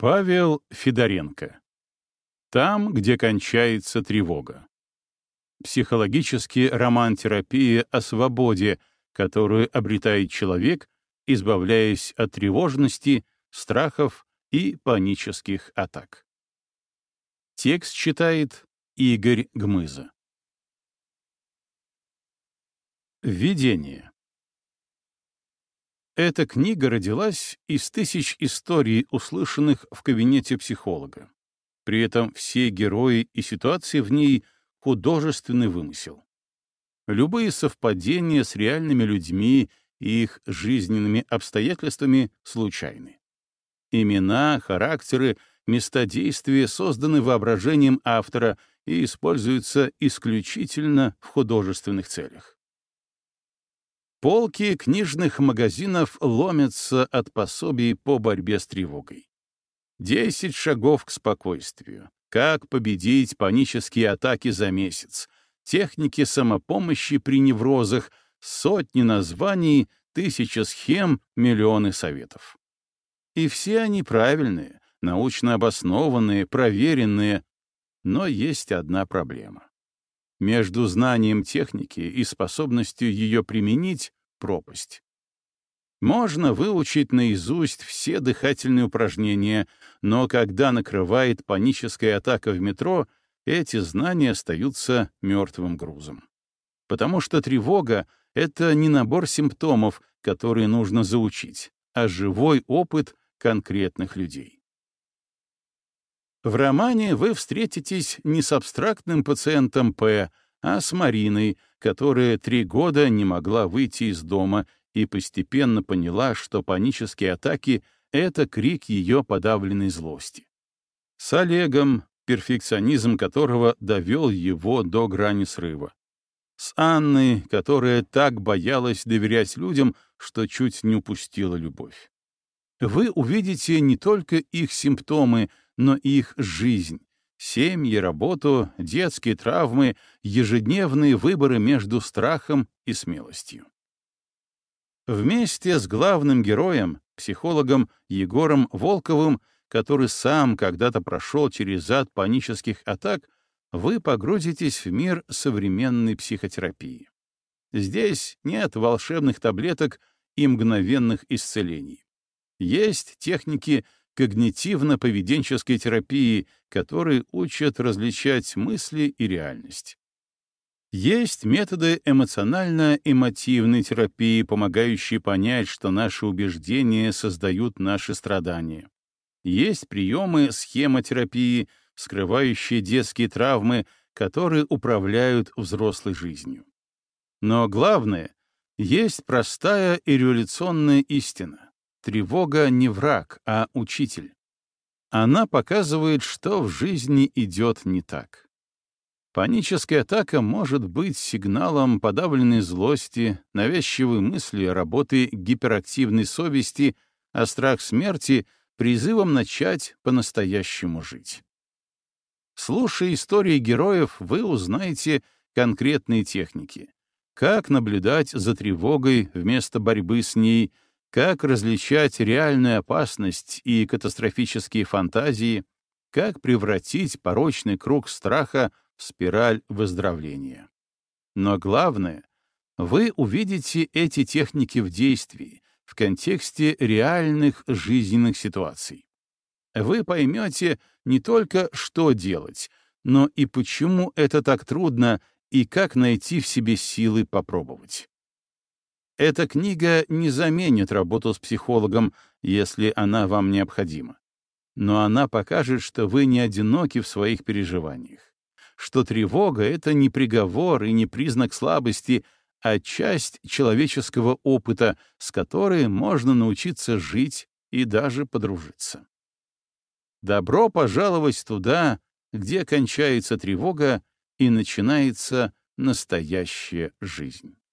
Павел Федоренко. Там, где кончается тревога. Психологический роман-терапия о свободе, которую обретает человек, избавляясь от тревожности, страхов и панических атак. Текст читает Игорь Гмыза. Введение. Эта книга родилась из тысяч историй, услышанных в кабинете психолога. При этом все герои и ситуации в ней — художественный вымысел. Любые совпадения с реальными людьми и их жизненными обстоятельствами случайны. Имена, характеры, места действия созданы воображением автора и используются исключительно в художественных целях. Полки книжных магазинов ломятся от пособий по борьбе с тревогой. 10 шагов к спокойствию. Как победить панические атаки за месяц. Техники самопомощи при неврозах. Сотни названий, 1000 схем, миллионы советов. И все они правильные, научно обоснованные, проверенные. Но есть одна проблема. Между знанием техники и способностью ее применить — пропасть. Можно выучить наизусть все дыхательные упражнения, но когда накрывает паническая атака в метро, эти знания остаются мертвым грузом. Потому что тревога — это не набор симптомов, которые нужно заучить, а живой опыт конкретных людей. В романе вы встретитесь не с абстрактным пациентом П, а с Мариной, которая 3 года не могла выйти из дома и постепенно поняла, что панические атаки — это крик ее подавленной злости. С Олегом, перфекционизм которого довел его до грани срыва. С Анной, которая так боялась доверять людям, что чуть не упустила любовь. Вы увидите не только их симптомы, но и их жизнь, семьи, работу, детские травмы, ежедневные выборы между страхом и смелостью. Вместе с главным героем, психологом Егором Волковым, который сам когда-то прошел через ад панических атак, вы погрузитесь в мир современной психотерапии. Здесь нет волшебных таблеток и мгновенных исцелений. Есть техники когнитивно-поведенческой терапии, которые учат различать мысли и реальность. Есть методы эмоционально-эмотивной терапии, помогающие понять, что наши убеждения создают наши страдания. Есть приемы схемотерапии, вскрывающие детские травмы, которые управляют взрослой жизнью. Но главное, есть простая и революционная истина. Тревога не враг, а учитель. Она показывает, что в жизни идет не так. Паническая атака может быть сигналом подавленной злости, навязчивой мысли, работы гиперактивной совести, а страх смерти — призывом начать по-настоящему жить. Слушая истории героев, вы узнаете конкретные техники. Как наблюдать за тревогой вместо борьбы с ней, как различать реальную опасность и катастрофические фантазии, как превратить порочный круг страха в спираль выздоровления. Но главное, вы увидите эти техники в действии, в контексте реальных жизненных ситуаций. Вы поймете не только, что делать, но и почему это так трудно и как найти в себе силы попробовать. Эта книга не заменит работу с психологом, если она вам необходима. Но она покажет, что вы не одиноки в своих переживаниях, что тревога — это не приговор и не признак слабости, а часть человеческого опыта, с которой можно научиться жить и даже подружиться. Добро пожаловать туда, где кончается тревога и начинается настоящая жизнь.